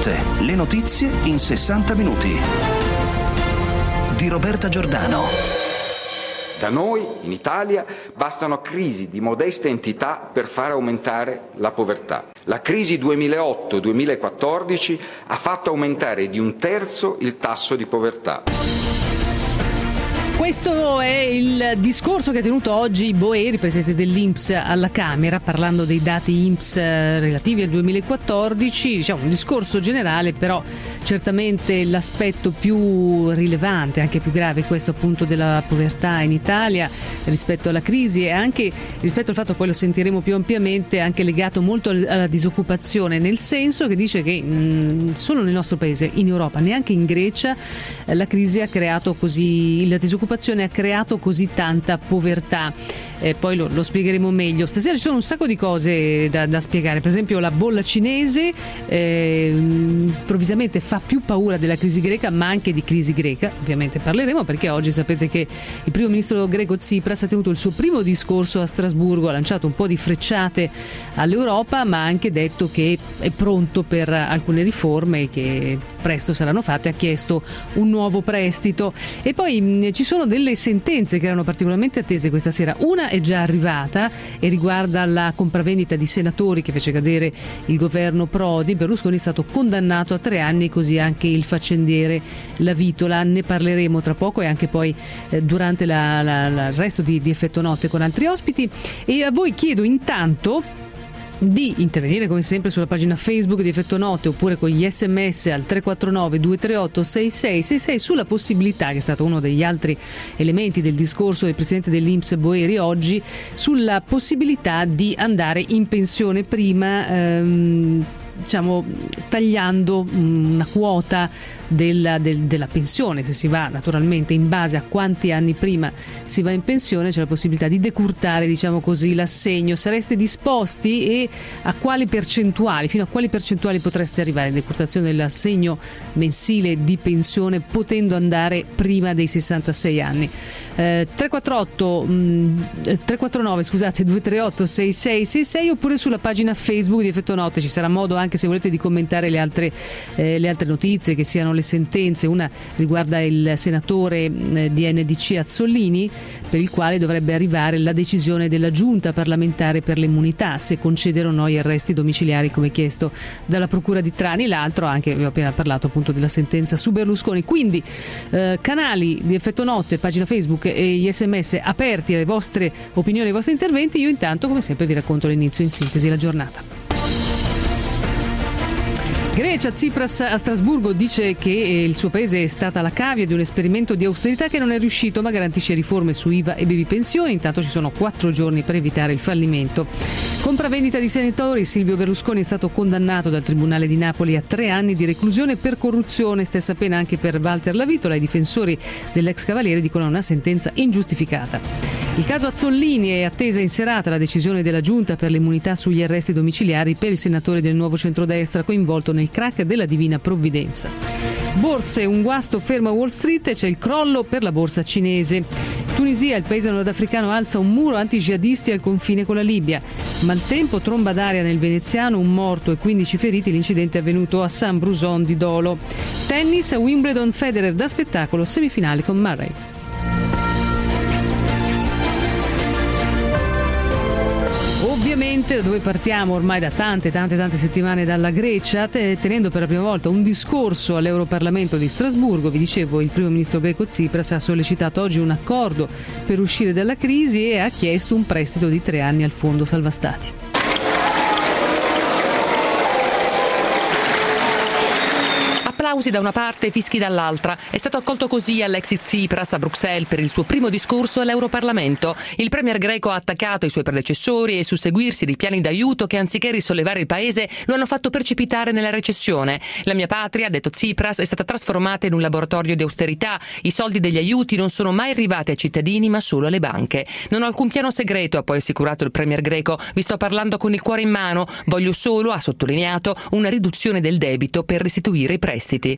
Notte, le notizie in 60 minuti. Di Roberta Giordano. Da noi, in Italia, bastano crisi di modesta entità per far aumentare la povertà. La crisi 2008-2014 ha fatto aumentare di 1/3 il tasso di povertà. Questo è il discorso che ha tenuto oggi Boeri, presidente dell'INPS alla Camera, parlando dei dati INPS relativi al 2014. Diciamo un discorso generale, però certamente l'aspetto più rilevante, anche più grave, è questo appunto della povertà in Italia rispetto alla crisi e anche rispetto al fatto, poi lo sentiremo più ampiamente, anche legato molto alla disoccupazione, nel senso che dice che solo nel nostro paese, in Europa, neanche in Grecia, la crisi ha creato così, la disoccupazione ha creato così tanta povertà. Poi lo spiegheremo meglio. Stasera ci sono un sacco di cose da spiegare, per esempio la bolla cinese improvvisamente fa più paura della crisi greca, ma anche di crisi greca ovviamente parleremo, perché oggi sapete che il primo ministro greco Tsipras ha tenuto il suo primo discorso a Strasburgo, ha lanciato un po' di frecciate all'Europa, ma ha anche detto che è pronto per alcune riforme che presto saranno fatte, ha chiesto un nuovo prestito. E poi ci sono delle sentenze che erano particolarmente attese questa sera. Una è già arrivata e riguarda la compravendita di senatori che fece cadere il governo Prodi. Berlusconi è stato condannato a 3 anni, così anche il faccendiere Lavitola. Ne parleremo tra poco e anche poi durante il resto di Effetto Notte con altri ospiti. E a voi chiedo intanto di intervenire come sempre sulla pagina Facebook di Effetto Notte oppure con gli sms al 349 238 6666 sulla possibilità, che è stato uno degli altri elementi del discorso del presidente dell'INPS Boeri oggi, sulla possibilità di andare in pensione prima, diciamo tagliando una quota della pensione. Se si va naturalmente in base a quanti anni prima si va in pensione, c'è la possibilità di decurtare, diciamo così, l'assegno. Sareste disposti e a quali percentuali, fino a quali percentuali potreste arrivare in decurtazione dell'assegno mensile di pensione potendo andare prima dei 66 anni? 349 238 6666 oppure sulla pagina Facebook di Effetto Notte. Ci sarà modo, anche se volete, di commentare le altre notizie, che siano le sentenze. Una riguarda il senatore di NDC Azzollini, per il quale dovrebbe arrivare la decisione della giunta parlamentare per le immunità, se concedere o no gli arresti domiciliari come chiesto dalla procura di Trani. L'altro, anche vi ho appena parlato appunto della sentenza su Berlusconi. Quindi canali di Effetto Notte, pagina Facebook e gli sms aperti alle vostre opinioni, ai vostri interventi. Io intanto, come sempre, vi racconto l'inizio in sintesi la giornata. Grecia, Tsipras a Strasburgo dice che il suo paese è stata la cavia di un esperimento di austerità che non è riuscito, ma garantisce riforme su IVA e baby pensioni. Intanto ci sono 4 giorni per evitare il fallimento. Compravendita di senatori, Silvio Berlusconi è stato condannato dal Tribunale di Napoli a 3 anni di reclusione per corruzione, stessa pena anche per Walter Lavitola. I difensori dell'ex cavaliere dicono una sentenza ingiustificata. Il caso Azzollini, è attesa in serata la decisione della Giunta per le immunità sugli arresti domiciliari per il senatore del Nuovo Centrodestra coinvolto nel crack della Divina Provvidenza. Borse, un guasto ferma Wall Street e c'è il crollo per la borsa cinese. Tunisia, il paese nordafricano alza un muro anti-jihadisti al confine con la Libia. Maltempo, tromba d'aria nel veneziano, un morto e 15 feriti. L'incidente è avvenuto a San Bruson di Dolo. Tennis, a Wimbledon, Federer da spettacolo, semifinale con Murray. Ovviamente, da dove partiamo ormai da tante settimane, dalla Grecia, tenendo per la prima volta un discorso all'Europarlamento di Strasburgo. Vi dicevo, il primo ministro greco Tsipras ha sollecitato oggi un accordo per uscire dalla crisi e ha chiesto un prestito di 3 anni al fondo salva stati. Applausi da una parte e fischi dall'altra. È stato accolto così Alexis Tsipras a Bruxelles per il suo primo discorso all'Europarlamento. Il premier greco ha attaccato i suoi predecessori e susseguirsi di piani d'aiuto che, anziché risollevare il paese, lo hanno fatto precipitare nella recessione. La mia patria, ha detto Tsipras, è stata trasformata in un laboratorio di austerità. I soldi degli aiuti non sono mai arrivati ai cittadini, ma solo alle banche. Non ho alcun piano segreto, ha poi assicurato il premier greco. Vi sto parlando con il cuore in mano. Voglio solo, ha sottolineato, una riduzione del debito per restituire i prestiti. precedenti.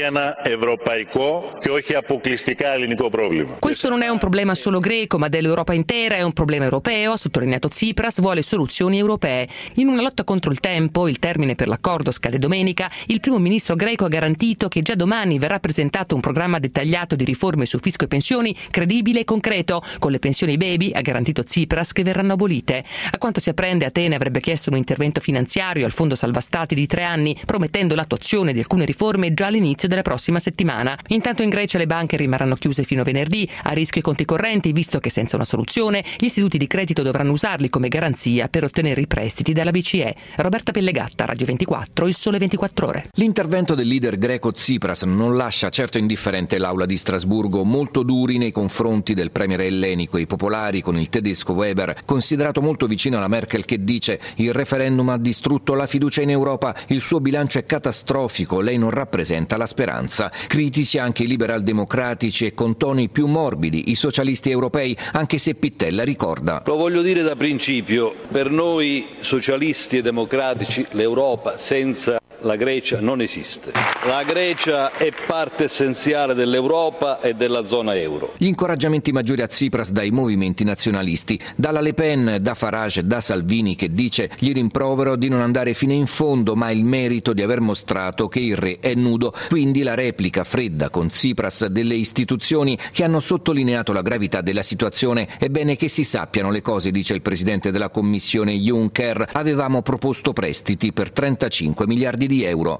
Questo non è un problema solo greco, ma dell'Europa intera, è un problema europeo, ha sottolineato Tsipras, vuole soluzioni europee. In una lotta contro il tempo, il termine per l'accordo scade domenica, il primo ministro greco ha garantito che già domani verrà presentato un programma dettagliato di riforme su fisco e pensioni, credibile e concreto. Con le pensioni baby, ha garantito Tsipras, che verranno abolite. A quanto si apprende, Atene avrebbe chiesto un intervento finanziario al Fondo Salva Stati di 3 anni, promettendo l'attuazione di alcune riforme già all'inizio della prossima settimana. Intanto in Grecia le banche rimarranno chiuse fino a venerdì, a rischio i conti correnti, visto che senza una soluzione gli istituti di credito dovranno usarli come garanzia per ottenere i prestiti dalla BCE. Roberta Pellegatta, Radio 24, Il Sole 24 Ore. L'intervento del leader greco Tsipras non lascia certo indifferente l'Aula di Strasburgo, molto duri nei confronti del premier ellenico. I popolari, con il tedesco Weber, considerato molto vicino alla Merkel, che dice: il referendum ha distrutto la fiducia in Europa, il suo bilancio è catastrofico, lei non rappresenta la speranza. Critici anche i liberal-democratici e con toni più morbidi i socialisti europei, anche se Pittella ricorda: lo voglio dire da principio, per noi socialisti e democratici l'Europa senza la Grecia non esiste. La Grecia è parte essenziale dell'Europa e della zona euro. Gli incoraggiamenti maggiori a Tsipras dai movimenti nazionalisti, dalla Le Pen, da Farage, da Salvini, che dice: gli rimprovero di non andare fino in fondo, ma il merito di aver mostrato che il re è nudo. Quindi la replica fredda con Tsipras delle istituzioni, che hanno sottolineato la gravità della situazione. È bene che si sappiano le cose, dice il presidente della Commissione Juncker. Avevamo proposto prestiti per 35 miliardi di euro.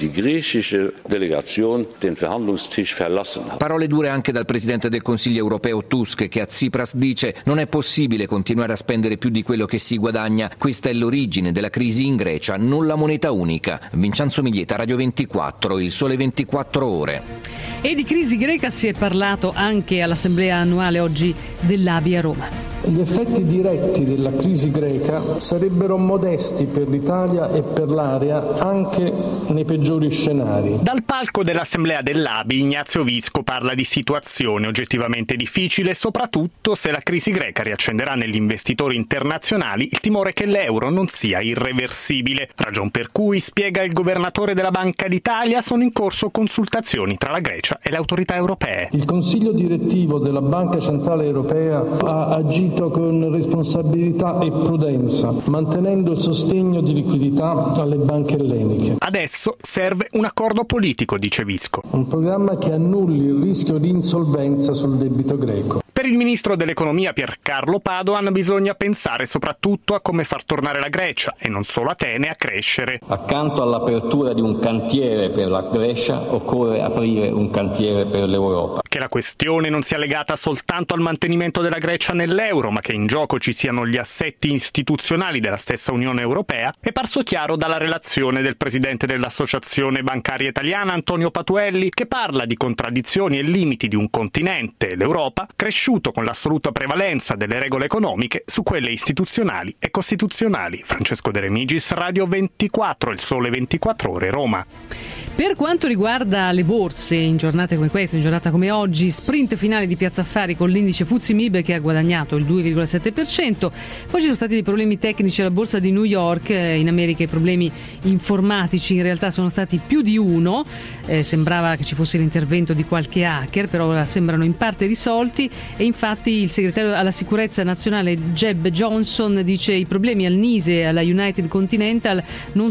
Parole dure anche dal presidente del Consiglio europeo Tusk, che a Tsipras dice: non è possibile continuare a spendere più di quello che si guadagna, questa è l'origine della crisi in Grecia, non la moneta unica. Vincenzo Miglieta, Radio 24, Il Sole 24 Ore. E di crisi greca si è parlato anche all'assemblea annuale oggi dell'ABI a Roma. Gli effetti diretti della crisi greca sarebbero modesti per l'Italia e per l'area anche nei peggiori scenari. Dal palco dell'assemblea dell'ABI Ignazio Visco parla di situazione oggettivamente difficile, soprattutto se la crisi greca riaccenderà negli investitori internazionali il timore che l'euro non sia irreversibile. Ragion per cui, spiega il governatore della Banca d'Italia, sono in corso consultazioni tra la Grecia e le autorità europee. Il Consiglio direttivo della Banca Centrale Europea ha agito con responsabilità e prudenza, mantenendo il sostegno di liquidità alle banche elleniche. Adesso serve un accordo politico, dice Visco. Un programma che annulli il rischio di insolvenza sul debito greco. Per il ministro dell'economia Piercarlo Padoan bisogna pensare soprattutto a come far tornare la Grecia, e non solo Atene, a crescere. Accanto all'apertura di un cantiere per la Grecia occorre aprire un cantiere per l'Europa. Che la questione non sia legata soltanto al mantenimento della Grecia nell'euro, ma che in gioco ci siano gli assetti istituzionali della stessa Unione Europea, è parso chiaro dalla relazione del presidente dell'Associazione Bancaria Italiana Antonio Patuelli, che parla di contraddizioni e limiti di un continente, l'Europa, cresciuto con l'assoluta prevalenza delle regole economiche su quelle istituzionali e costituzionali. Francesco De Remigis, Radio 24, Il Sole 24 Ore, Roma. Per quanto riguarda le borse, in giornate come questa, in giornata come oggi, sprint finale di Piazza Affari con l'indice FTSE MIB che ha guadagnato il 2,7%. Poi ci sono stati dei problemi tecnici alla borsa di New York. In America i problemi informatici in realtà sono stati più di uno. Sembrava che ci fosse l'intervento di qualche hacker, però ora sembrano in parte risolti, e infatti il segretario alla sicurezza nazionale Jeb Johnson dice: i problemi al NISE e alla United Continental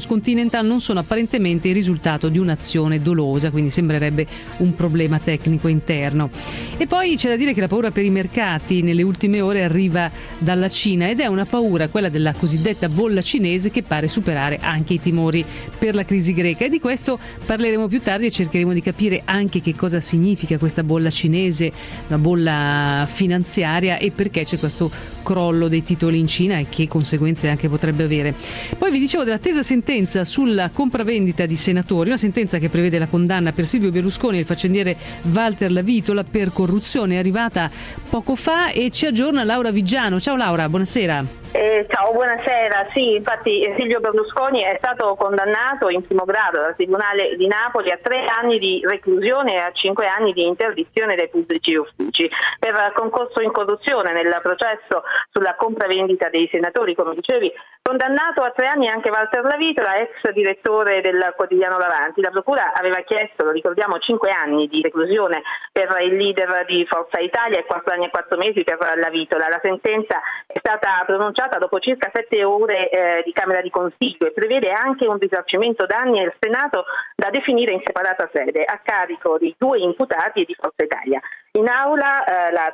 non sono apparentemente il risultato di un'azione dolosa, quindi sembrerebbe un problema tecnico interno. E poi c'è da dire che la paura per i mercati nelle ultime ore arriva dalla Cina, ed è una paura, quella della cosiddetta bolla cinese, che pare superare anche i timori per la crisi greca, e di questo parleremo più tardi e cercheremo di capire anche che cosa significa questa bolla cinese, una bolla finanziaria, e perché c'è questo crollo dei titoli in Cina e che conseguenze anche potrebbe avere. Poi vi dicevo dell'attesa sentenza sulla compravendita di senatori, una sentenza che prevede la condanna per Silvio Berlusconi e il faccendiere Walter Lavitola per corruzione, è arrivata poco fa e ci aggiorna Laura Viggiano. Ciao Laura, buonasera. Ciao, buonasera. Sì, infatti Silvio Berlusconi è stato condannato in primo grado dal Tribunale di Napoli a 3 anni di reclusione e a 5 anni di interdizione dai pubblici uffici per concorso in corruzione nel processo sulla compravendita dei senatori, come dicevi. Condannato a 3 anni anche Walter Lavitola, ex direttore del quotidiano L'Avanti. La procura aveva chiesto, lo ricordiamo, 5 anni di reclusione per il leader di Forza Italia e 4 anni e 4 mesi per Lavitola. La sentenza è stata pronunciata dopo circa 7 ore di Camera di Consiglio e prevede anche un risarcimento danni al Senato da definire in separata sede a carico di 2 imputati e di Forza Italia. In aula, la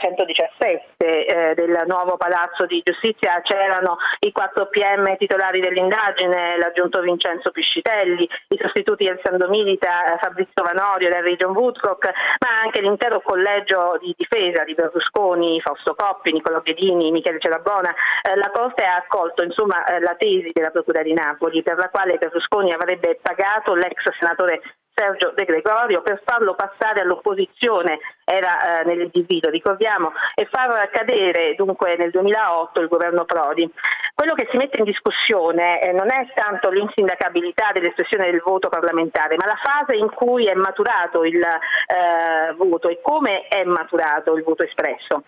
117 del nuovo Palazzo di Giustizia, c'erano i 4 PM titolari dell'indagine, l'aggiunto Vincenzo Piscitelli, i sostituti Elsando Milita, Fabrizio Vanorio, Larry John Woodcock, ma anche l'intero collegio di difesa di Berlusconi, Fausto Coppi, Nicolò Ghedini, Michele Cerabona. La Corte ha accolto la tesi della Procura di Napoli, per la quale Berlusconi avrebbe pagato l'ex senatore Sergio De Gregorio per farlo passare all'opposizione, era nel divieto, ricordiamo, e far cadere dunque nel 2008 il governo Prodi. Quello che si mette in discussione non è tanto l'insindacabilità dell'espressione del voto parlamentare, ma la fase in cui è maturato il voto e come è maturato il voto espresso.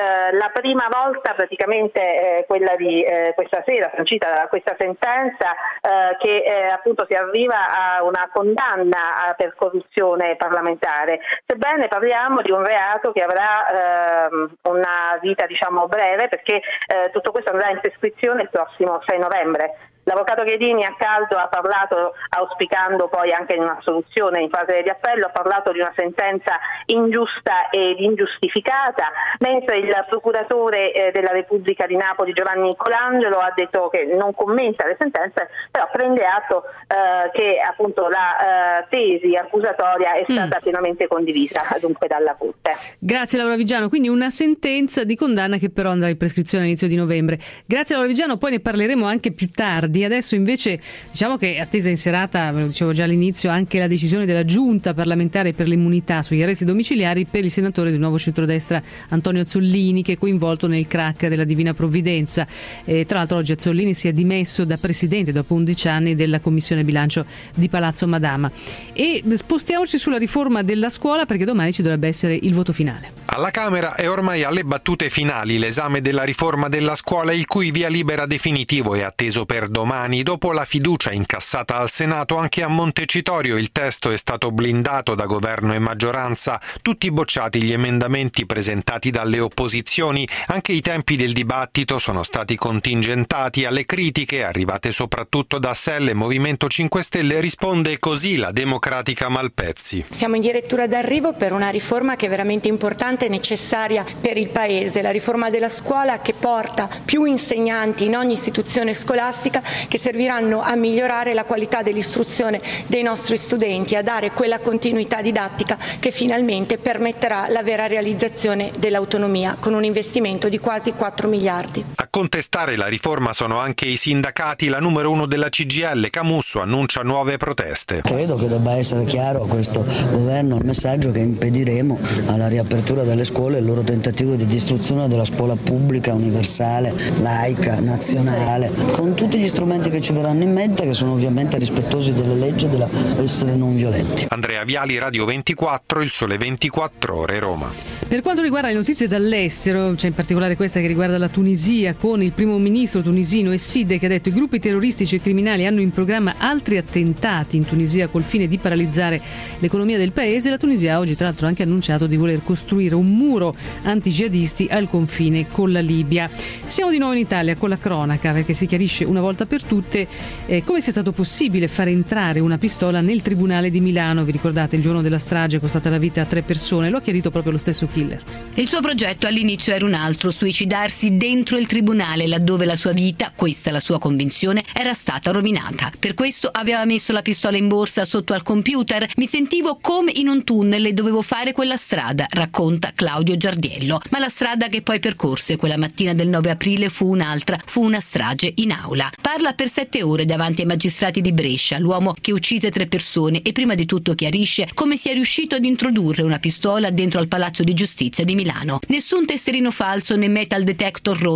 La prima volta praticamente quella di questa sera, sancita da questa sentenza, che appunto si arriva a una condanna per corruzione parlamentare, sebbene parliamo di un reato che avrà una vita breve, perché tutto questo andrà in prescrizione il prossimo 6 novembre. L'avvocato Ghedini a caldo ha parlato, auspicando poi anche in una soluzione in fase di appello, ha parlato di una sentenza ingiusta ed ingiustificata, mentre il procuratore della Repubblica di Napoli Giovanni Colangelo ha detto che non commenta le sentenze, però prende atto che appunto la tesi accusatoria è stata pienamente condivisa dunque dalla Corte. Grazie Laura Vigiano, quindi una sentenza di condanna che però andrà in prescrizione all'inizio di novembre. Grazie Laura Vigiano, poi ne parleremo anche più tardi. Adesso invece diciamo che è attesa in serata, ve lo dicevo già all'inizio, anche la decisione della Giunta parlamentare per l'immunità sugli arresti domiciliari per il senatore del Nuovo Centrodestra Antonio Azzollini, che è coinvolto nel crack della Divina Provvidenza. Tra l'altro oggi Azzollini si è dimesso da presidente dopo 11 anni della Commissione Bilancio di Palazzo Madama. E spostiamoci sulla riforma della scuola, perché domani ci dovrebbe essere il voto finale. Alla Camera è ormai alle battute finali l'esame della riforma della scuola, il cui via libera definitivo è atteso per domani. Dopo la fiducia incassata al Senato, anche a Montecitorio il testo è stato blindato da governo e maggioranza, tutti bocciati gli emendamenti presentati dalle opposizioni. Anche i tempi del dibattito sono stati contingentati. Alle critiche, arrivate soprattutto da SEL e Movimento 5 Stelle, risponde così la democratica Malpezzi. Siamo in dirittura d'arrivo per una riforma che è veramente importante e necessaria per il Paese, la riforma della scuola, che porta più insegnanti in ogni istituzione scolastica, che serviranno a migliorare la qualità dell'istruzione dei nostri studenti, a dare quella continuità didattica che finalmente permetterà la vera realizzazione dell'autonomia, con un investimento di quasi 4 miliardi. A contestare la riforma sono anche i sindacati. La numero 1 della CGIL, Camusso, annuncia nuove proteste. Credo che debba essere chiaro a questo governo il messaggio che impediremo alla riapertura delle scuole il loro tentativo di distruzione della scuola pubblica, universale, laica, nazionale, con tutti gli strumenti che ci verranno in mente, che sono ovviamente rispettosi delle leggi e dell'essere non violenti. Andrea Viali, Radio 24, Il Sole 24 Ore, Roma. Per quanto riguarda le notizie dall'estero, c'è in particolare questa che riguarda la Tunisia, con il primo ministro tunisino Esside che ha detto: i gruppi terroristici e criminali hanno in programma altri attentati in Tunisia col fine di paralizzare l'economia del paese. La Tunisia oggi tra l'altro ha anche annunciato di voler costruire un muro anti-jihadisti al confine con la Libia. Siamo di nuovo in Italia con la cronaca, perché si chiarisce una volta per tutte come sia stato possibile far entrare una pistola nel tribunale di Milano. Vi ricordate il giorno della strage è costata la vita a 3 persone? Lo ha chiarito proprio lo stesso killer. Il suo progetto all'inizio era un altro: suicidarsi dentro il tribunale, laddove la sua vita, questa la sua convinzione, era stata rovinata. Per questo aveva messo la pistola in borsa sotto al computer. Mi sentivo come in un tunnel e dovevo fare quella strada, racconta Claudio Giardiello. Ma la strada che poi percorse quella mattina del 9 aprile fu un'altra, fu una strage in aula. Parla per 7 ore davanti ai magistrati di Brescia, l'uomo che uccise 3 persone, e prima di tutto chiarisce come sia riuscito ad introdurre una pistola dentro al Palazzo di Giustizia di Milano. Nessun tesserino falso né metal detector rotto, ma un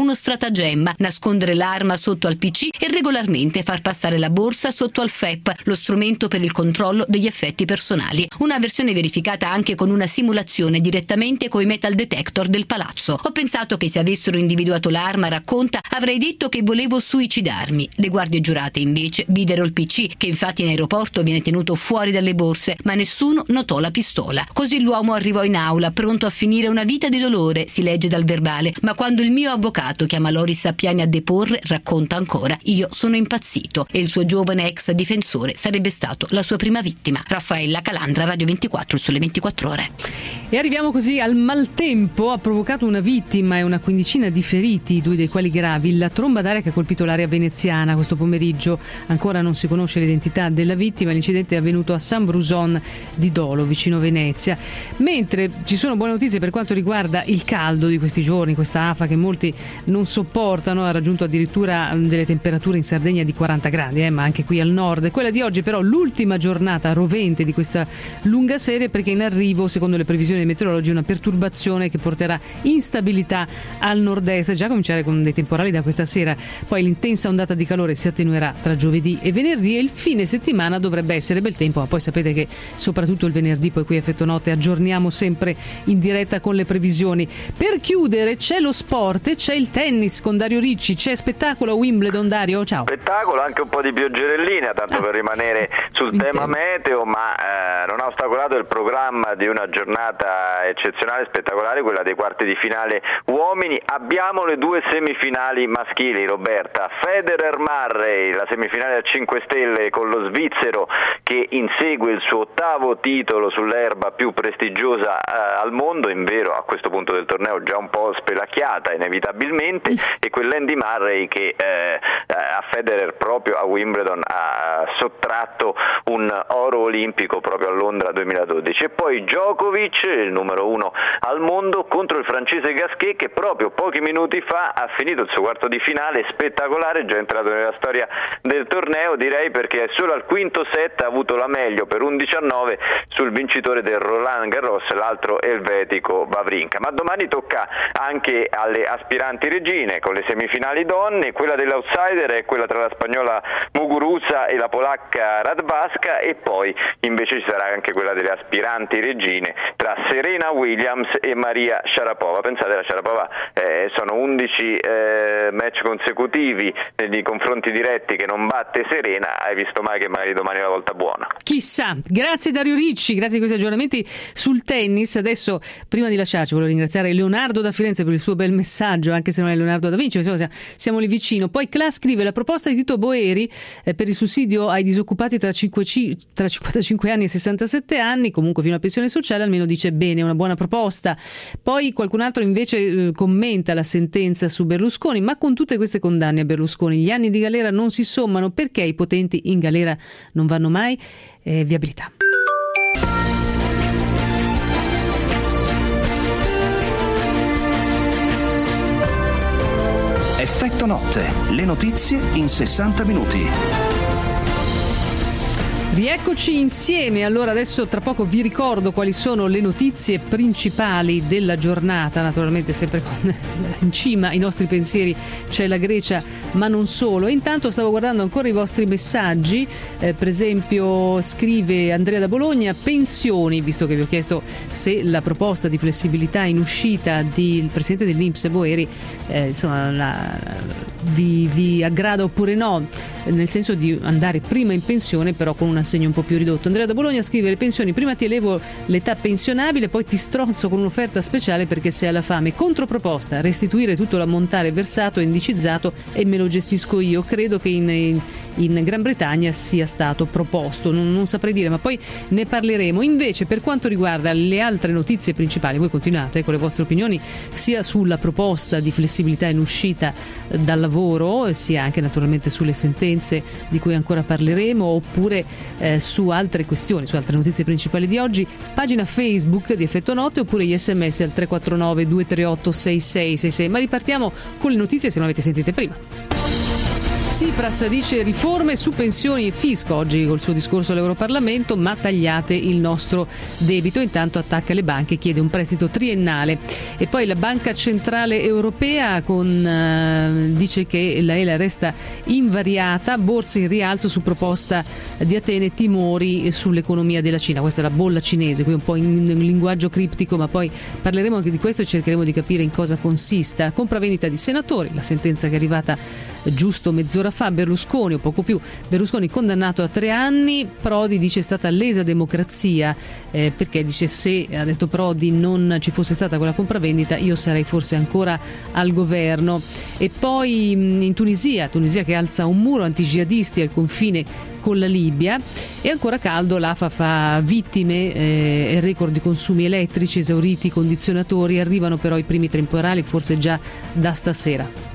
uno stratagemma: nascondere l'arma sotto al PC e regolarmente far passare la borsa sotto al FEP, lo strumento per il controllo degli effetti personali. Una versione verificata anche con una simulazione direttamente coi metal detector del palazzo. Ho pensato che se avessero individuato l'arma, racconta, avrei detto che volevo suicidarmi. Le guardie giurate invece videro il PC, che infatti in aeroporto viene tenuto fuori dalle borse, ma nessuno notò la pistola. Così l'uomo arrivò in aula, pronto a finire una vita di dolore, si legge dal verbale, ma quando il mio avvocato chiama Loris Sappiani a deporre, racconta ancora, io sono impazzito e il suo giovane ex difensore sarebbe stato la sua prima vittima. Raffaella Calandra, Radio 24, il Sole 24 Ore. E arriviamo così al maltempo. Ha provocato una vittima e una quindicina di feriti, 2 dei quali gravi. La tromba d'aria che ha colpito l'area veneziana questo pomeriggio. Ancora non si conosce l'identità della vittima. L'incidente è avvenuto a San Bruson di Dolo, vicino Venezia. Mentre ci sono buone notizie per quanto riguarda il caldo di questi giorni, questa afa che molti non sopportano, ha raggiunto addirittura delle temperature in Sardegna di 40 gradi, ma anche qui al nord. Quella di oggi però l'ultima giornata rovente di questa lunga serie, perché in arrivo, secondo le previsioni dei meteorologi, una perturbazione che porterà instabilità al nord-est, già a cominciare con dei temporali da questa sera. Poi l'intensa ondata di calore si attenuerà tra giovedì e venerdì e il fine settimana dovrebbe essere bel tempo, ma poi sapete che soprattutto il venerdì, poi qui a Effetto Notte aggiorniamo sempre in diretta con le previsioni. Per chiudere c'è lo sport e c'è il tennis con Dario Ricci, c'è spettacolo a Wimbledon. Dario, ciao. Spettacolo, anche un po' di pioggerellina, tanto per rimanere sul tema meteo, ma non ha ostacolato il programma di una giornata eccezionale, spettacolare, quella dei quarti di finale uomini. Abbiamo le 2 semifinali maschili, Roberta. Federer-Murray, la semifinale a 5 stelle con lo svizzero che insegue il suo 8º titolo sull'erba più prestigiosa al mondo, invero a questo punto del torneo già un po' spelacchiata inevitabilmente, e quell'Andy Murray che a Federer proprio a Wimbledon ha sottratto un oro olimpico proprio a Londra 2012. E poi Djokovic, il numero 1 al mondo, contro il francese Gasquet, che proprio pochi minuti fa ha finito il suo quarto di finale spettacolare, già entrato nella storia del torneo, direi, perché solo al quinto set ha avuto la meglio per 11-9 sul vincitore del Roland Garros, l'altro elvetico Wawrinka. Ma domani tocca anche alle aspiranti regine con le semifinali donne. Quella dell'outsider è quella tra la spagnola Muguruza e la polacca Radwaska, e poi invece ci sarà anche quella delle aspiranti regine tra Serena Williams e Maria Sharapova. Pensate, la Sharapova sono 11 match consecutivi negli confronti diretti che non batte Serena. Hai visto mai che magari domani è la volta buona? Chissà. Grazie Dario Ricci, grazie di questi aggiornamenti sul tennis. Adesso, prima di lasciarci, voglio ringraziare Leonardo da Firenze per il suo bel messaggio, anche se non è Leonardo da Vinci, insomma, siamo lì vicino. Poi Cla scrive: la proposta di Tito Boeri per il sussidio ai disoccupati tra 55 anni e 67 anni, comunque fino a pensione sociale, almeno dice bene, è una buona proposta. Poi qualcun altro invece commenta la sentenza su Berlusconi: ma con tutte queste condanne a Berlusconi gli anni di galera non si sommano, perché i potenti in galera non vanno mai? Viabilità. Effetto Notte, le notizie in 60 minuti. Rieccoci insieme. Allora adesso tra poco vi ricordo quali sono le notizie principali della giornata, naturalmente sempre con in cima i nostri pensieri c'è la Grecia, ma non solo. E intanto stavo guardando ancora i vostri messaggi, per esempio scrive Andrea da Bologna: pensioni, visto che vi ho chiesto se la proposta di flessibilità in uscita del presidente dell'INPS Boeri vi aggrada oppure no, nel senso di andare prima in pensione però con un assegno un po' più ridotto. Andrea da Bologna scrive: le pensioni, prima ti elevo l'età pensionabile, poi ti stronzo con un'offerta speciale perché sei alla fame. Controproposta: restituire tutto l'ammontare versato e indicizzato e me lo gestisco io. Credo che in Gran Bretagna sia stato proposto, non saprei dire, ma poi ne parleremo. Invece, per quanto riguarda le altre notizie principali, voi continuate con le vostre opinioni sia sulla proposta di flessibilità in uscita dal lavoro, sia anche naturalmente sulle sentenze di cui ancora parleremo, oppure su altre questioni, su altre notizie principali di oggi. Pagina Facebook di Effetto Notte, oppure gli sms al 349 238 6666. Ma ripartiamo con le notizie, se non avete sentite prima. Tsipras dice riforme su pensioni e fisco oggi col suo discorso all'Europarlamento, ma tagliate il nostro debito. Intanto attacca le banche, chiede un prestito triennale. E poi la Banca Centrale Europea dice che la ELA resta invariata, borse in rialzo su proposta di Atene, timori sull'economia della Cina. Questa è la bolla cinese, qui un po' in linguaggio criptico, ma poi parleremo anche di questo e cercheremo di capire in cosa consista. Compravendita di senatori, la sentenza che è arrivata giusto mezz'ora fa. Berlusconi o poco più, Berlusconi condannato a 3 anni. Prodi dice è stata lesa democrazia, perché dice se, ha detto Prodi, non ci fosse stata quella compravendita io sarei forse ancora al governo. E poi in Tunisia che alza un muro antijihadisti al confine con la Libia. E ancora caldo, l'AFA fa vittime, record di consumi elettrici, esauriti i condizionatori, arrivano però i primi temporali forse già da stasera.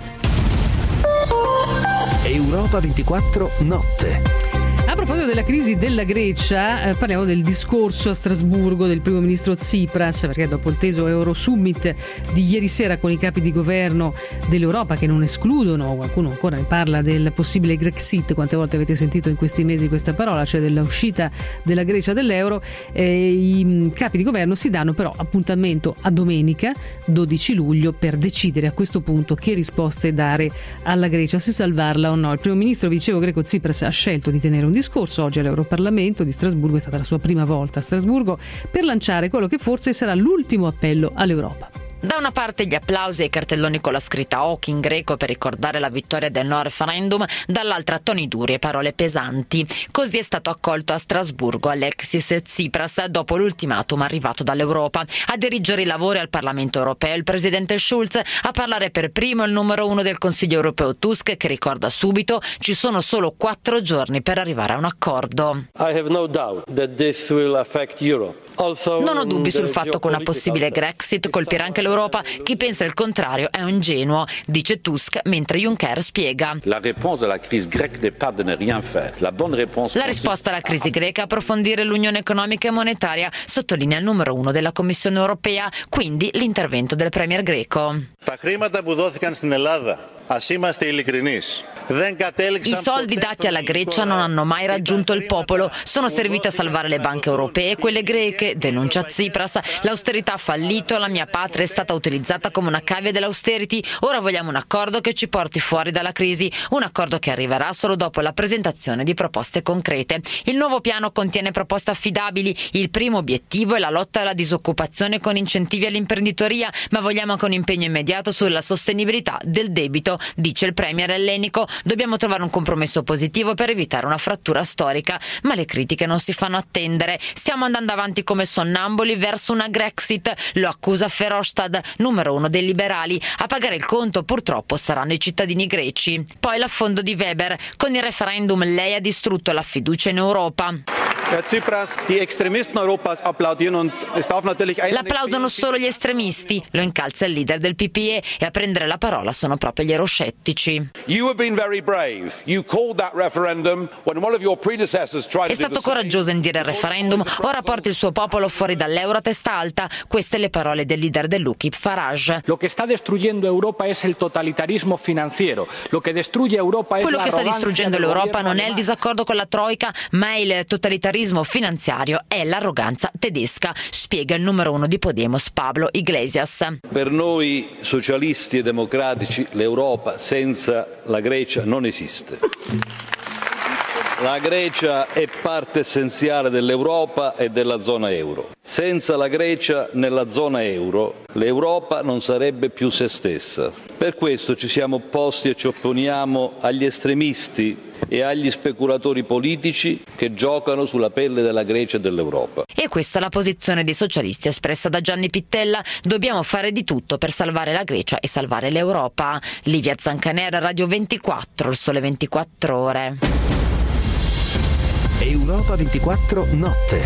Europa 24 notte. A proposito della crisi della Grecia, parliamo del discorso a Strasburgo del primo ministro Tsipras, perché dopo il teso Euro Summit di ieri sera con i capi di governo dell'Europa che non escludono, qualcuno ancora ne parla del possibile Grexit, quante volte avete sentito in questi mesi questa parola, cioè dell'uscita della Grecia dall'euro, i capi di governo si danno però appuntamento a domenica 12 luglio per decidere a questo punto che risposte dare alla Grecia, se salvarla o no. Il primo ministro, vi dicevo, greco Tsipras ha scelto di tenere un discorso oggi all'Europarlamento di Strasburgo, è stata la sua prima volta a Strasburgo, per lanciare quello che forse sarà l'ultimo appello all'Europa. Da una parte gli applausi e i cartelloni con la scritta OK in greco per ricordare la vittoria del no referendum, dall'altra toni duri e parole pesanti. Così è stato accolto a Strasburgo Alexis Tsipras dopo l'ultimatum arrivato dall'Europa. A dirigere i lavori al Parlamento europeo il presidente Schulz, a parlare per primo il numero 1 del Consiglio europeo Tusk, che ricorda subito ci sono solo 4 giorni per arrivare a un accordo. I have no doubt that this will affect Europe. Non ho dubbi sul fatto che una possibile Grexit colpirà anche l'Europa. Chi pensa il contrario è un ingenuo, dice Tusk, mentre Juncker spiega. La risposta alla crisi greca è approfondire l'unione economica e monetaria, sottolinea il numero 1 della Commissione europea, quindi l'intervento del premier greco. I soldi dati alla Grecia non hanno mai raggiunto il popolo, sono serviti a salvare le banche europee e quelle greche, denuncia Tsipras. L'austerità ha fallito, la mia patria è stata utilizzata come una cavia dell'austerity, ora vogliamo un accordo che ci porti fuori dalla crisi, un accordo che arriverà solo dopo la presentazione di proposte concrete. Il nuovo piano contiene proposte affidabili, il primo obiettivo è la lotta alla disoccupazione con incentivi all'imprenditoria, ma vogliamo anche un impegno immediato sulla sostenibilità del debito, dice il premier ellenico. Dobbiamo trovare un compromesso positivo per evitare una frattura storica, ma le critiche non si fanno attendere. Stiamo andando avanti come sonnambuli verso una Grexit, lo accusa Verhofstadt, numero 1 dei liberali. A pagare il conto purtroppo saranno i cittadini greci. Poi l'affondo di Weber, con il referendum lei ha distrutto la fiducia in Europa. L'applaudono solo gli estremisti, lo incalza il leader del PPE, e a prendere la parola sono proprio gli euroscettici. È stato coraggioso indire il referendum, ora porta il suo popolo fuori dall'euro a testa alta. Queste le parole del leader dell'UKIP, Farage. Lo che sta distruggendo Europa è il totalitarismo finanziario. Lo che distrugge Europa è quello che sta distruggendo l'Europa non è il disaccordo con la Troika, ma è il totalitarismo finanziario, è l'arroganza tedesca, spiega il numero 1 di Podemos, Pablo Iglesias. Per noi socialisti e democratici l'Europa senza la Grecia non esiste. La Grecia è parte essenziale dell'Europa e della zona euro. Senza la Grecia nella zona euro, l'Europa non sarebbe più se stessa. Per questo ci siamo opposti e ci opponiamo agli estremisti e agli speculatori politici che giocano sulla pelle della Grecia e dell'Europa. E questa è la posizione dei socialisti espressa da Gianni Pittella. Dobbiamo fare di tutto per salvare la Grecia e salvare l'Europa. Livia Zancanera, Radio 24, il Sole 24 Ore. Europa 24 notte.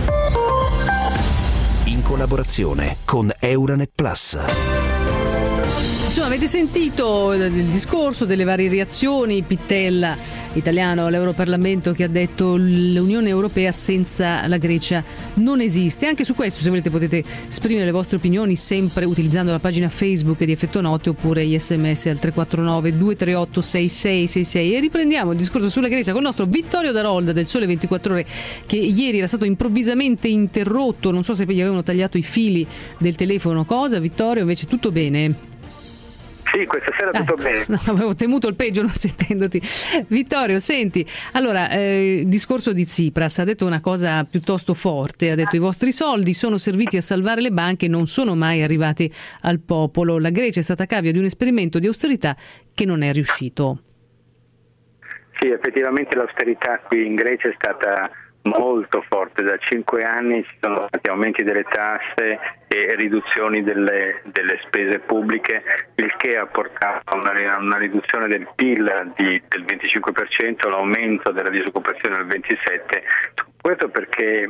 In collaborazione con Euranet Plus. Insomma, avete sentito il discorso delle varie reazioni. Pittella, italiano all'Europarlamento, che ha detto l'Unione Europea senza la Grecia non esiste. Anche su questo, se volete, potete esprimere le vostre opinioni sempre utilizzando la pagina Facebook di Effetto Notte oppure gli SMS al 349 238 6666. E riprendiamo il discorso sulla Grecia con il nostro Vittorio Darold del Sole 24 Ore, che ieri era stato improvvisamente interrotto. Non so se gli avevano tagliato i fili del telefono. Cosa, Vittorio? Invece tutto bene? Sì, questa sera tutto bene. No, avevo temuto il peggio non sentendoti. Vittorio, senti, allora, discorso di Tsipras, ha detto una cosa piuttosto forte, ha detto: i vostri soldi sono serviti a salvare le banche, non sono mai arrivati al popolo. La Grecia è stata cavia di un esperimento di austerità che non è riuscito. Sì, effettivamente l'austerità qui in Grecia è stata molto forte. Da 5 anni ci sono stati aumenti delle tasse e riduzioni delle spese pubbliche, il che ha portato a una riduzione del PIL del 25%, l'aumento della disoccupazione del 27%. Questo perché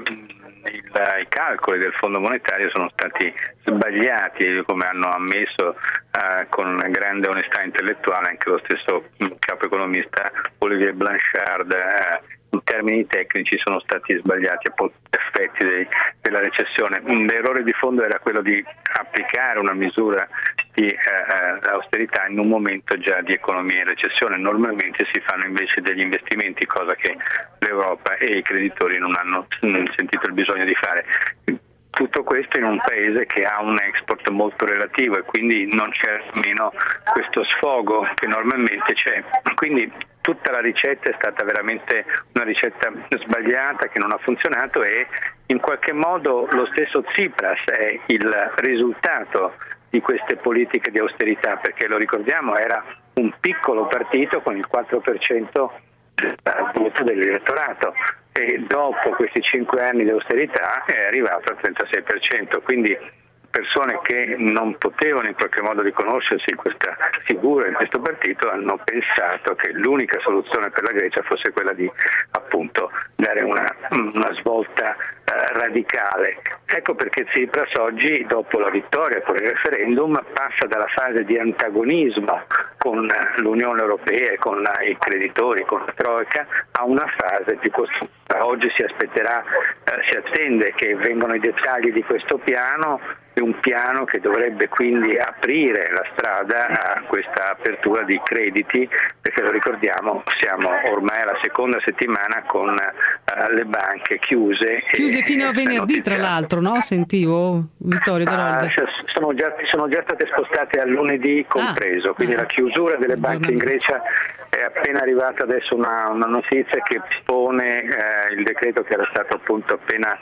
i calcoli del Fondo monetario sono stati sbagliati, come hanno ammesso con grande onestà intellettuale anche lo stesso capo economista Olivier Blanchard. In termini tecnici sono stati sbagliati appunto gli effetti della recessione. L'errore di fondo era quello di applicare una misura di austerità in un momento già di economia in recessione. Normalmente si fanno invece degli investimenti, cosa che l'Europa e i creditori non hanno sentito il bisogno di fare. Tutto questo in un paese che ha un export molto relativo e quindi non c'è nemmeno questo sfogo che normalmente c'è. Quindi tutta la ricetta è stata veramente una ricetta sbagliata che non ha funzionato, e in qualche modo lo stesso Tsipras è il risultato di queste politiche di austerità, perché lo ricordiamo era un piccolo partito con il 4% del voto dell'elettorato, e dopo questi 5 anni di austerità è arrivato al 36%, quindi persone che non potevano in qualche modo riconoscersi in questa figura, in questo partito, hanno pensato che l'unica soluzione per la Grecia fosse quella di appunto dare una svolta radicale. Ecco perché Tsipras oggi, dopo la vittoria con il referendum, passa dalla fase di antagonismo con l'Unione Europea e con i creditori, con la Troika, a una fase più costruttiva. Oggi si attende che vengano i dettagli di questo piano, è un piano che dovrebbe quindi aprire la strada a questa apertura di crediti, perché lo ricordiamo, siamo ormai alla seconda settimana con le banche chiuse fino a venerdì, tra l'altro, no? Sentivo, Vittorio Darold. Sono già state spostate a lunedì compreso, quindi la chiusura delle banche in Grecia è appena arrivata adesso una notizia che pone il decreto che era stato appunto appena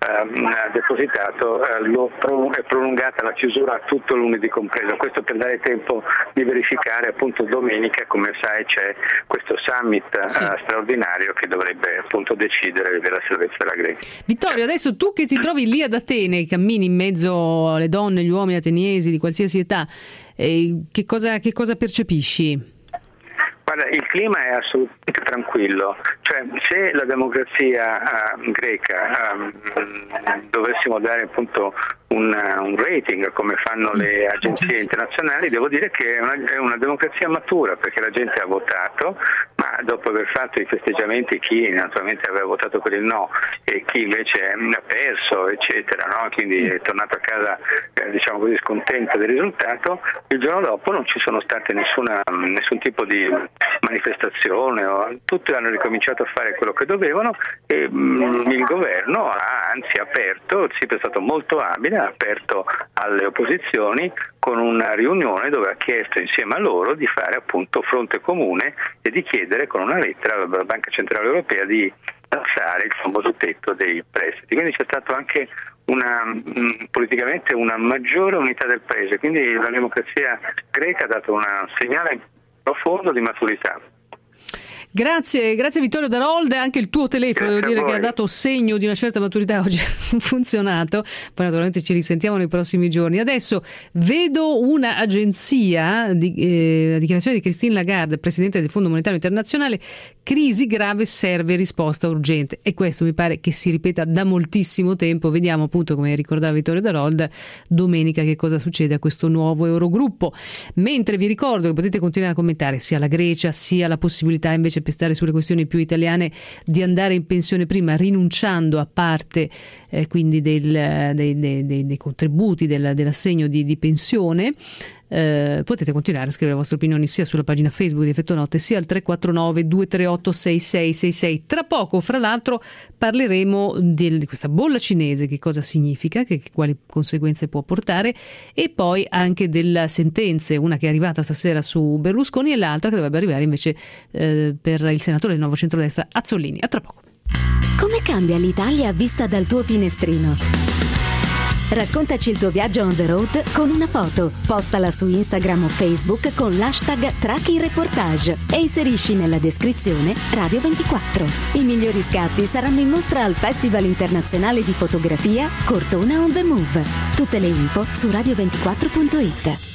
depositato, è prolungata la chiusura a tutto lunedì compreso. Questo per dare tempo di verificare. Appunto domenica, come sai, c'è questo summit straordinario che dovrebbe appunto decidere della salvezza della Grecia. Vittorio, adesso tu che ti trovi lì ad Atene, cammini in mezzo alle donne e agli uomini ateniesi di qualsiasi età, che cosa percepisci? Guarda, il clima è assolutamente tranquillo, cioè se la democrazia greca dovessimo dare appunto un rating come fanno le agenzie internazionali, devo dire che è una democrazia matura, perché la gente ha votato, ma dopo aver fatto i festeggiamenti, chi naturalmente aveva votato per il no e chi invece ha perso eccetera, no? Quindi è tornato a casa diciamo così scontento del risultato, il giorno dopo non ci sono state nessun tipo di manifestazione, tutti hanno ricominciato a fare quello che dovevano, e il governo ha anzi aperto, Tsipras è stato molto abile, ha aperto alle opposizioni con una riunione dove ha chiesto insieme a loro di fare appunto fronte comune e di chiedere con una lettera alla Banca Centrale Europea di alzare il famoso tetto dei prestiti. Quindi c'è stato anche politicamente una maggiore unità del paese, quindi la democrazia greca ha dato un segnale profondo di maturità. Grazie Vittorio Darold, anche il tuo telefono devo dire che ha dato segno di una certa maturità, oggi ha funzionato, poi naturalmente ci risentiamo nei prossimi giorni. Adesso vedo una agenzia, la dichiarazione di Christine Lagarde, Presidente del Fondo Monetario Internazionale, crisi grave, serve risposta urgente, e questo mi pare che si ripeta da moltissimo tempo. Vediamo appunto, come ricordava Vittorio Darold, domenica che cosa succede a questo nuovo Eurogruppo. Mentre vi ricordo che potete continuare a commentare sia la Grecia sia la possibilità invece, per stare sulle questioni più italiane, di andare in pensione prima rinunciando a parte quindi dei contributi dell'assegno di pensione. Potete continuare a scrivere le vostre opinioni sia sulla pagina Facebook di Effetto Notte sia al 349 238 6666. Tra poco, fra l'altro, parleremo di questa bolla cinese, che cosa significa, quali conseguenze può portare, e poi anche delle sentenze, una che è arrivata stasera su Berlusconi e l'altra che dovrebbe arrivare invece per il senatore del Nuovo Centrodestra Azzollini. A tra poco. Come cambia l'Italia vista dal tuo finestrino? Raccontaci il tuo viaggio on the road con una foto, postala su Instagram o Facebook con l'hashtag #TrackingReportage e inserisci nella descrizione Radio 24. I migliori scatti saranno in mostra al Festival Internazionale di Fotografia Cortona on the Move. Tutte le info su radio24.it.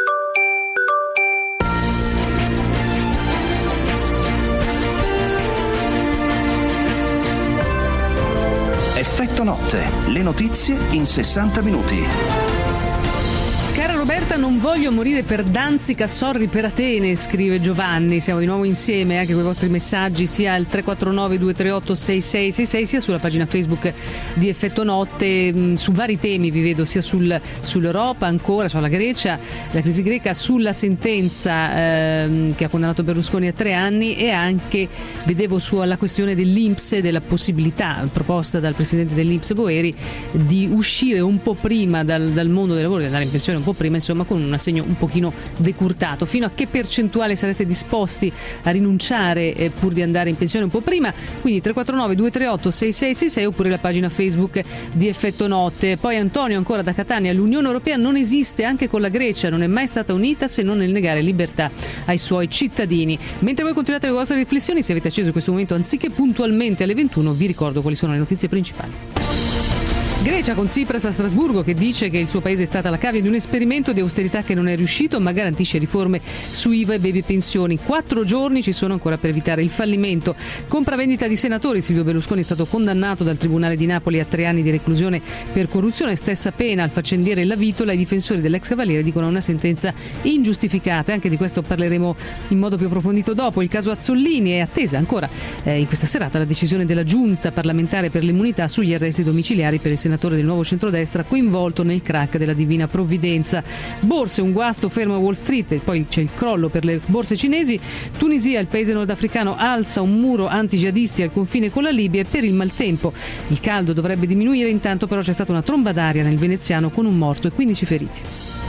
Effetto Notte, le notizie in 60 minuti. Cara Roberta, non voglio morire per Danzica, sorry per Atene, scrive Giovanni. Siamo di nuovo insieme anche con i vostri messaggi sia al 349 238 6666 sia sulla pagina Facebook di Effetto Notte, su vari temi vi vedo, sia sull'Europa ancora, sulla Grecia, la crisi greca, sulla sentenza che ha condannato Berlusconi a 3 anni, e anche vedevo sulla questione dell'INPS e della possibilità proposta dal presidente dell'INPS Boeri di uscire un po' prima dal mondo del lavoro, di andare in pensione un po' prima, insomma con un assegno un pochino decurtato. Fino a che percentuale sareste disposti a rinunciare pur di andare in pensione un po' prima? Quindi 349 238 6666 oppure la pagina Facebook di Effetto Notte. Poi Antonio ancora da Catania: l'Unione Europea non esiste anche con la Grecia, non è mai stata unita se non nel negare libertà ai suoi cittadini. Mentre voi continuate le vostre riflessioni, se avete acceso questo momento anziché puntualmente alle 21, vi ricordo quali sono le notizie principali. Grecia con Tsipras a Strasburgo, che dice che il suo paese è stata la cavia di un esperimento di austerità che non è riuscito, ma garantisce riforme su IVA e baby pensioni. 4 giorni ci sono ancora per evitare il fallimento. Compravendita di senatori: Silvio Berlusconi è stato condannato dal Tribunale di Napoli a 3 anni di reclusione per corruzione, stessa pena al faccendiere La Vitola. I difensori dell'ex cavaliere dicono una sentenza ingiustificata. Anche di questo parleremo in modo più approfondito dopo. Il caso Azzollini: è attesa ancora in questa serata la decisione della Giunta parlamentare per l'immunità sugli arresti domiciliari per il senatore del Nuovo Centrodestra coinvolto nel crack della Divina Provvidenza. Borse, un guasto fermo a Wall Street, e poi c'è il crollo per le borse cinesi. Tunisia, il paese nordafricano, alza un muro anti-jihadisti al confine con la Libia. E per il maltempo il caldo dovrebbe diminuire, intanto però c'è stata una tromba d'aria nel veneziano con un morto e 15 feriti.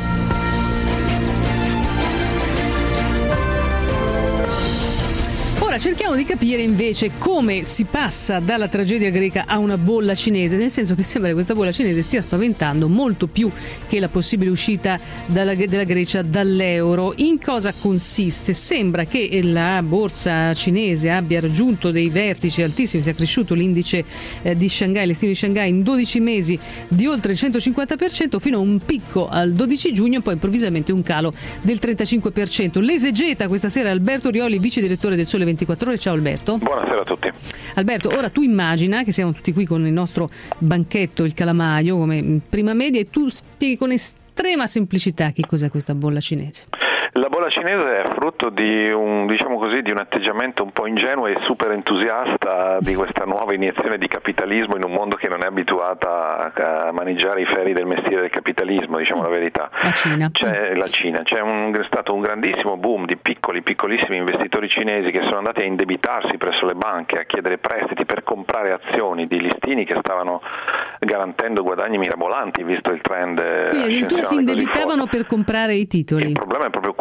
Ora cerchiamo di capire invece come si passa dalla tragedia greca a una bolla cinese, nel senso che sembra che questa bolla cinese stia spaventando molto più che la possibile uscita della Grecia dall'euro. In cosa consiste? Sembra che la borsa cinese abbia raggiunto dei vertici altissimi, sia cresciuto l'indice di Shanghai, le stime di Shanghai in 12 mesi di oltre il 150%, fino a un picco al 12 giugno, poi improvvisamente un calo del 35%. L'esegeta questa sera Alberto Rioli, vice direttore del Sole 24 Ore. Ciao Alberto. Buonasera a tutti. Alberto, ora tu immagina che siamo tutti qui con il nostro banchetto, il calamaio, come prima media, e tu spieghi con estrema semplicità che cos'è questa bolla cinese. La bolla cinese è frutto di un atteggiamento un po' ingenuo e super entusiasta di questa nuova iniezione di capitalismo in un mondo che non è abituata a maneggiare i ferri del mestiere del capitalismo, diciamo la verità. La Cina. C'è stato un grandissimo boom di piccolissimi investitori cinesi che sono andati a indebitarsi presso le banche, a chiedere prestiti per comprare azioni di listini che stavano garantendo guadagni mirabolanti, visto il trend. Quindi addirittura si indebitavano per comprare i titoli. Il problema è proprio questo, sì.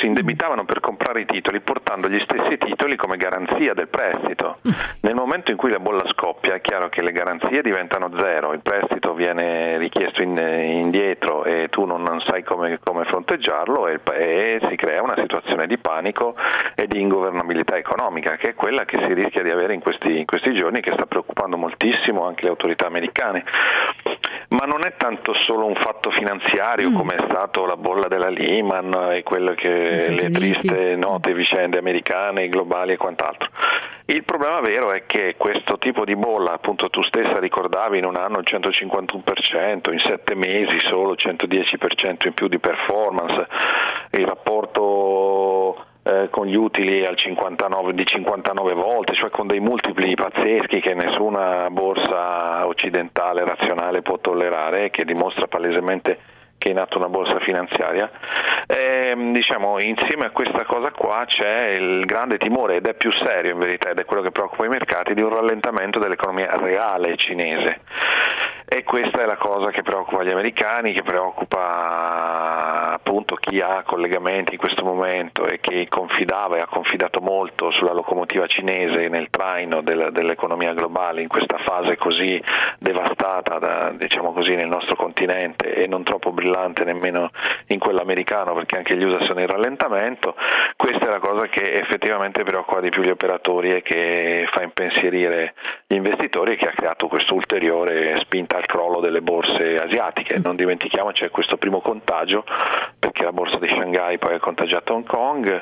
si indebitavano per comprare i titoli portando gli stessi titoli come garanzia del prestito. Nel momento in cui la bolla scoppia è chiaro che le garanzie diventano zero, il prestito viene richiesto indietro e tu non sai come fronteggiarlo e si crea una situazione di panico e di ingovernabilità economica, che è quella che si rischia di avere in questi giorni, che sta preoccupando moltissimo anche le autorità americane. Ma non è tanto solo un fatto finanziario come è stato la bolla della Lehman e quello che le triste note vicende americane, globali e quant'altro. Il problema vero è che questo tipo di bolla, appunto tu stessa ricordavi, in un anno il 151%, in 7 mesi solo 110% in più di performance, il rapporto con gli utili di 59 volte, cioè con dei multipli pazzeschi che nessuna borsa occidentale razionale può tollerare e che dimostra palesemente che è in atto una borsa finanziaria. Diciamo, insieme a questa cosa qua c'è il grande timore, ed è più serio in verità, ed è quello che preoccupa i mercati, di un rallentamento dell'economia reale cinese. E questa è la cosa che preoccupa gli americani, che preoccupa appunto chi ha collegamenti in questo momento e che confidava e ha confidato molto sulla locomotiva cinese nel traino dell'economia globale in questa fase così devastata, diciamo così, nel nostro continente e non troppo brillante nemmeno in quello americano, perché anche gli USA sono in rallentamento. Questa è la cosa che effettivamente preoccupa di più gli operatori e che fa impensierire gli investitori e che ha creato questa ulteriore spinta al crollo delle borse asiatiche. Non dimentichiamoci, c'è questo primo contagio, perché la borsa di Shanghai poi ha contagiato Hong Kong,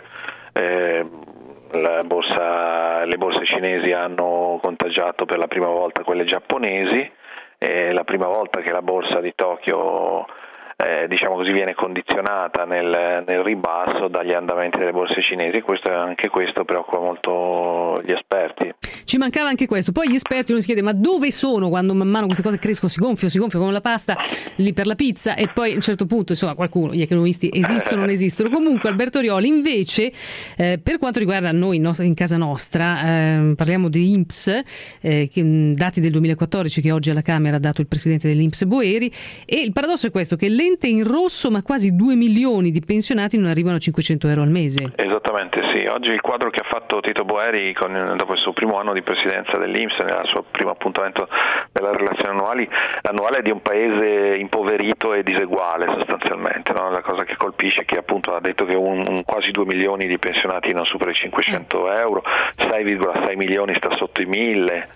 le borse cinesi hanno contagiato per la prima volta quelle giapponesi, è la prima volta che la borsa di Tokyo diciamo così viene condizionata nel ribasso dagli andamenti delle borse cinesi. Anche questo preoccupa molto gli esperti. Ci mancava anche questo. Poi gli esperti, uno si chiede: ma dove sono quando man mano queste cose crescono, si gonfiano come la pasta lì per la pizza, e poi a un certo punto insomma qualcuno, gli economisti esistono o non esistono. Comunque Alberto Rioli invece per quanto riguarda noi in casa nostra parliamo di INPS, dati del 2014 che oggi alla Camera ha dato il presidente dell'INPS Boeri, e il paradosso è questo, che l'ente è in rosso ma quasi 2 milioni di pensionati non arrivano a 500 euro al mese. Esattamente, sì. Oggi il quadro che ha fatto Tito Boeri dopo il suo primo anno di presidenza dell'INPS, nel suo primo appuntamento della relazione annuale, è di un paese impoverito e diseguale sostanzialmente, no? La cosa che colpisce è che appunto ha detto che quasi 2 milioni di pensionati non supera i 500 euro, 6,6 milioni sta sotto i 1000.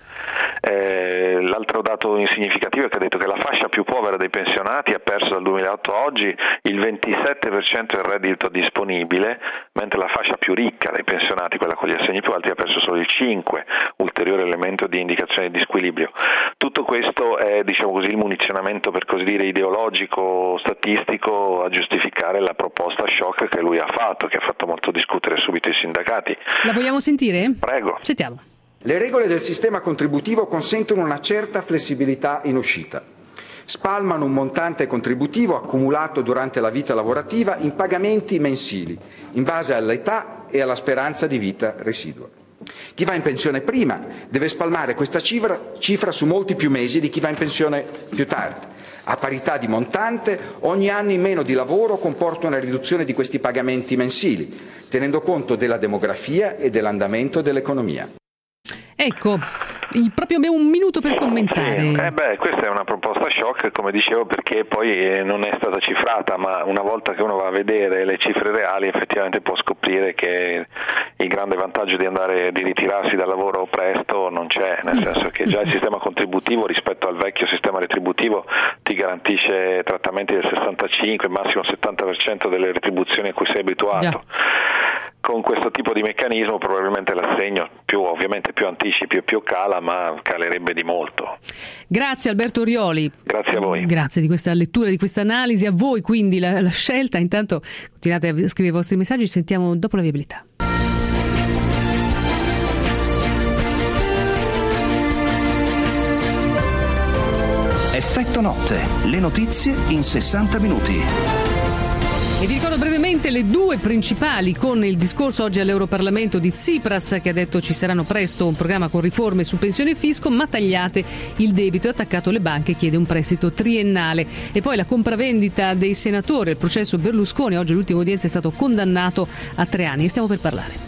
L'altro dato significativo è che ha detto che la fascia più povera dei pensionati ha perso dal 2008 a oggi il 27% del reddito disponibile, mentre la fascia più ricca dei pensionati, quella con gli assegni più alti, ha perso solo il 5%, ulteriore elemento di indicazione di squilibrio. Tutto questo è, diciamo così, il munizionamento, per così dire, ideologico, statistico a giustificare la proposta shock che lui ha fatto, che ha fatto molto discutere subito i sindacati. La vogliamo sentire? Prego. Sentiamo. Le regole del sistema contributivo consentono una certa flessibilità in uscita. Spalmano un montante contributivo accumulato durante la vita lavorativa in pagamenti mensili, in base all'età e alla speranza di vita residua. Chi va in pensione prima deve spalmare questa cifra su molti più mesi di chi va in pensione più tardi. A parità di montante, ogni anno in meno di lavoro comporta una riduzione di questi pagamenti mensili, tenendo conto della demografia e dell'andamento dell'economia. Ecco, proprio abbiamo un minuto per commentare. Sì. Questa è una proposta shock, come dicevo, perché poi non è stata cifrata, ma una volta che uno va a vedere le cifre reali effettivamente può scoprire che il grande vantaggio di ritirarsi dal lavoro presto non c'è, nel senso che già il sistema contributivo rispetto al vecchio sistema retributivo ti garantisce trattamenti del 65, massimo 70% delle retribuzioni a cui sei abituato. Già. Con questo tipo di meccanismo probabilmente l'assegno ovviamente più anticipi e più cala, ma calerebbe di molto. Grazie Alberto Rioli. Grazie a voi. Grazie di questa lettura, di questa analisi. A voi quindi la scelta. Intanto continuate a scrivere i vostri messaggi, ci sentiamo dopo la viabilità. Effetto notte, le notizie in 60 minuti. E vi ricordo brevemente le due principali, con il discorso oggi all'Europarlamento di Tsipras, che ha detto ci saranno presto un programma con riforme su pensioni e fisco, ma tagliate il debito e attaccato le banche, chiede un prestito triennale. E poi la compravendita dei senatori, il processo Berlusconi, oggi l'ultima udienza è stato condannato a 3 anni e stiamo per parlare.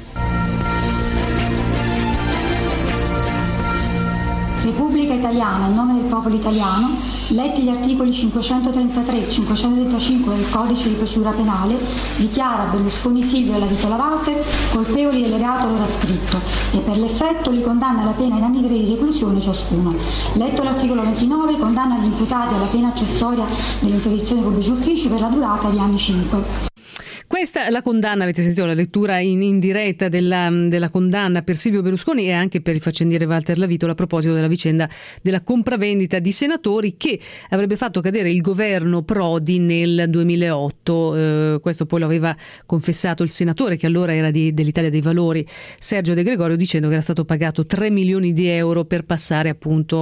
Repubblica Italiana, in nome del popolo italiano, letti gli articoli 533 e 535 del Codice di procedura penale, dichiara Berlusconi Silvio e la Vitola Walter colpevoli del reato loro ascritto e per l'effetto li condanna alla pena in anni di reclusione ciascuno. Letto l'articolo 29, condanna gli imputati alla pena accessoria dell'interdizione dei pubblici uffici per la durata di anni 5. Questa è la condanna, avete sentito la lettura in diretta della condanna per Silvio Berlusconi e anche per il faccendiere Walter La Vitola a proposito della vicenda della compravendita di senatori che avrebbe fatto cadere il governo Prodi nel 2008. Questo poi lo aveva confessato il senatore che allora era dell'Italia dei Valori, Sergio De Gregorio, dicendo che era stato pagato 3 milioni di euro per passare appunto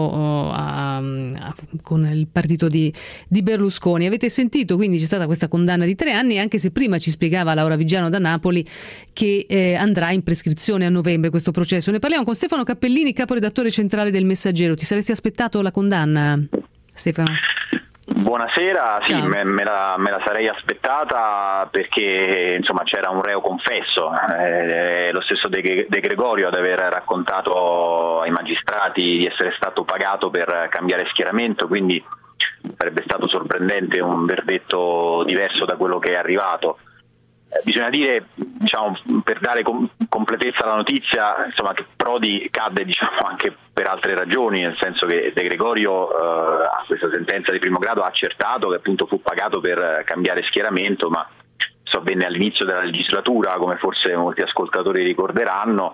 con il partito di Berlusconi. Avete sentito, quindi c'è stata questa condanna di 3 anni, anche se prima ci spiegava Laura Vigiano da Napoli che andrà in prescrizione a novembre questo processo. Ne parliamo con Stefano Cappellini, caporedattore centrale del Messaggero. Ti saresti aspettato la condanna, Stefano? Buonasera, sì, me la sarei aspettata perché insomma c'era un reo confesso, lo stesso De Gregorio ad aver raccontato ai magistrati di essere stato pagato per cambiare schieramento, quindi sarebbe stato sorprendente un verdetto diverso da quello che è arrivato. Bisogna dire, diciamo, per dare completezza alla notizia, insomma, che Prodi cadde, diciamo, anche per altre ragioni, nel senso che De Gregorio a questa sentenza di primo grado ha accertato che appunto fu pagato per cambiare schieramento, ma questo avvenne all'inizio della legislatura, come forse molti ascoltatori ricorderanno.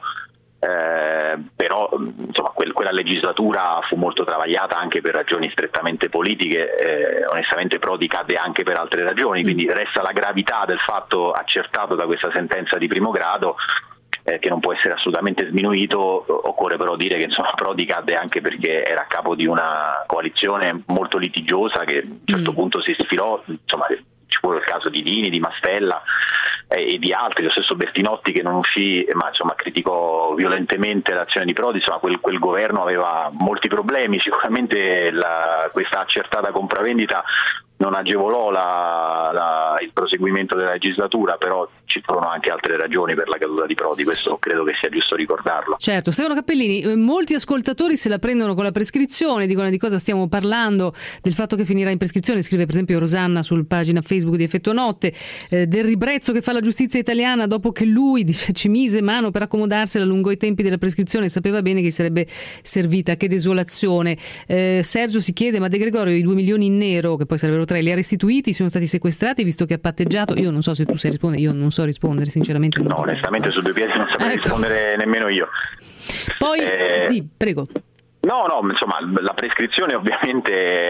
Però insomma quella legislatura fu molto travagliata anche per ragioni strettamente politiche, onestamente Prodi cadde anche per altre ragioni, quindi resta la gravità del fatto accertato da questa sentenza di primo grado, che non può essere assolutamente sminuito. Occorre però dire che insomma Prodi cadde anche perché era a capo di una coalizione molto litigiosa che a un certo punto si sfilò, insomma ci fu il caso di Dini, di Mastella e di altri, lo stesso Bertinotti che non uscì, ma insomma criticò violentemente l'azione di Prodi. Insomma quel governo aveva molti problemi, sicuramente questa accertata compravendita non agevolò il proseguimento della legislatura, però ci furono anche altre ragioni per la caduta di Prodi, questo credo che sia giusto ricordarlo. Certo. Stefano Cappellini, molti ascoltatori se la prendono con la prescrizione, dicono di cosa stiamo parlando, del fatto che finirà in prescrizione, scrive per esempio Rosanna sul pagina Facebook di Effetto Notte, del ribrezzo che fa la giustizia italiana dopo che lui, dice, ci mise mano per accomodarsela lungo i tempi della prescrizione, sapeva bene che sarebbe servita, che desolazione. Sergio si chiede, ma De Gregorio i 2 milioni in nero, che poi sarebbero 3, li ha restituiti, sono stati sequestrati visto che ha patteggiato? Io non so se tu sai rispondere, io non so rispondere sinceramente. No, onestamente su due piedi non saprei rispondere nemmeno io. Poi, prego. No, insomma la prescrizione ovviamente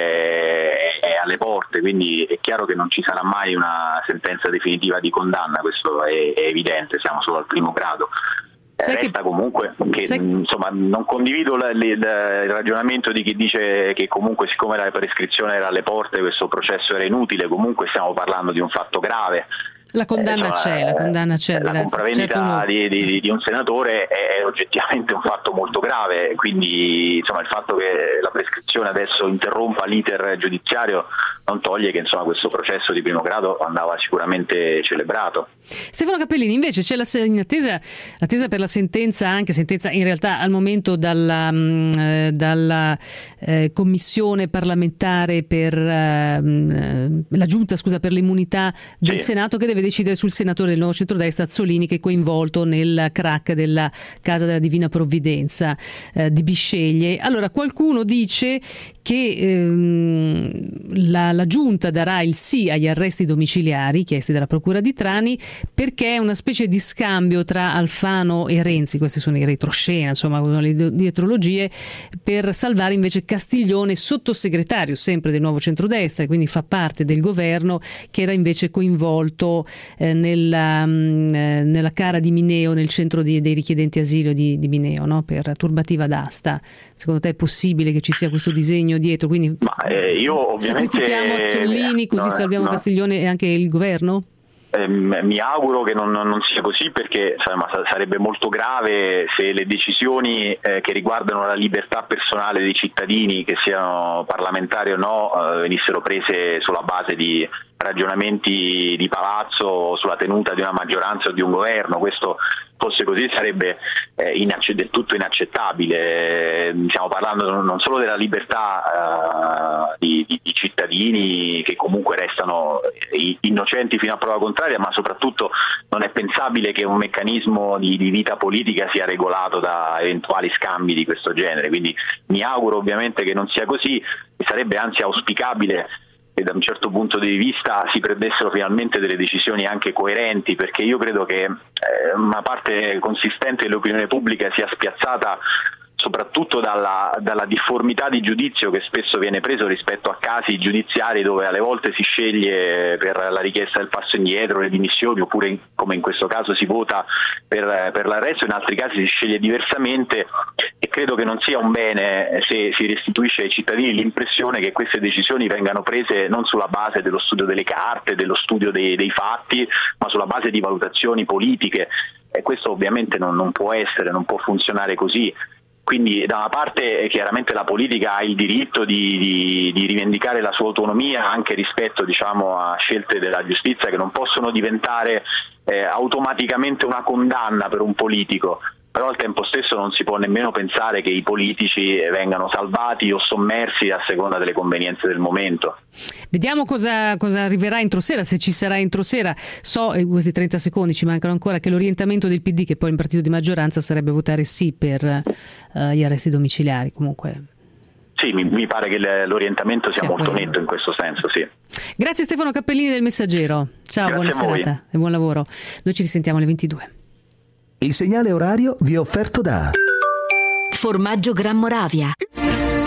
è alle porte, quindi è chiaro che non ci sarà mai una sentenza definitiva di condanna, questo è evidente, siamo solo al primo grado. Resta comunque che insomma non condivido il ragionamento di chi dice che comunque siccome la prescrizione era alle porte questo processo era inutile. Comunque stiamo parlando di un fatto grave. La condanna c'è. La compravendita di un senatore è oggettivamente un fatto molto grave, quindi insomma il fatto che la prescrizione adesso interrompa l'iter giudiziario non toglie che insomma questo processo di primo grado andava sicuramente celebrato. Stefano Cappellini, invece c'è l'attesa per la sentenza in realtà al momento dalla commissione parlamentare per la giunta per l'immunità del Senato, che deve decidere sul senatore del Nuovo Centrodestra Azzolini, che è coinvolto nel crack della Casa della Divina Provvidenza di Bisceglie. Allora qualcuno dice che la giunta darà il sì agli arresti domiciliari chiesti dalla Procura di Trani perché è una specie di scambio tra Alfano e Renzi, questi sono i retroscena, insomma le dietrologie, per salvare invece Castiglione, sottosegretario sempre del Nuovo Centrodestra e quindi fa parte del governo, che era invece coinvolto nella cara di Mineo, nel centro dei richiedenti asilo di Mineo, no? Per turbativa d'asta. Secondo te è possibile che ci sia questo disegno dietro? Quindi io ovviamente sacrifichiamo Azzolini così salviamo Castiglione e anche il governo? Mi auguro che non sia così, perché sarebbe molto grave se le decisioni che riguardano la libertà personale dei cittadini, che siano parlamentari o no, venissero prese sulla base di ragionamenti di palazzo sulla tenuta di una maggioranza o di un governo. Questo fosse così sarebbe del tutto inaccettabile. Stiamo parlando non solo della libertà di cittadini che comunque restano innocenti fino a prova contraria, ma soprattutto non è pensabile che un meccanismo di vita politica sia regolato da eventuali scambi di questo genere. Quindi mi auguro ovviamente che non sia così, e sarebbe anzi auspicabile che da un certo punto di vista si prendessero finalmente delle decisioni anche coerenti, perché io credo che una parte consistente dell'opinione pubblica sia spiazzata soprattutto dalla difformità di giudizio che spesso viene preso rispetto a casi giudiziari dove alle volte si sceglie per la richiesta del passo indietro, le dimissioni, oppure come in questo caso si vota per l'arresto, in altri casi si sceglie diversamente, e credo che non sia un bene se si restituisce ai cittadini l'impressione che queste decisioni vengano prese non sulla base dello studio delle carte, dello studio dei fatti, ma sulla base di valutazioni politiche, e questo ovviamente non può essere, non può funzionare così. Quindi da una parte chiaramente la politica ha il diritto di rivendicare la sua autonomia anche rispetto, a scelte della giustizia che non possono diventare automaticamente una condanna per un politico, però al tempo stesso non si può nemmeno pensare che i politici vengano salvati o sommersi a seconda delle convenienze del momento. Vediamo cosa arriverà entro sera, se ci sarà entro sera. So, questi 30 secondi ci mancano ancora, che l'orientamento del PD, che poi è il partito di maggioranza, sarebbe votare sì per gli arresti domiciliari. Comunque sì, mi pare che l'orientamento sia molto netto in questo senso, sì. Grazie Stefano Cappellini del Messaggero. Ciao, buona serata e buon lavoro. Noi ci risentiamo alle 22. Il segnale orario vi è offerto da Formaggio Gran Moravia.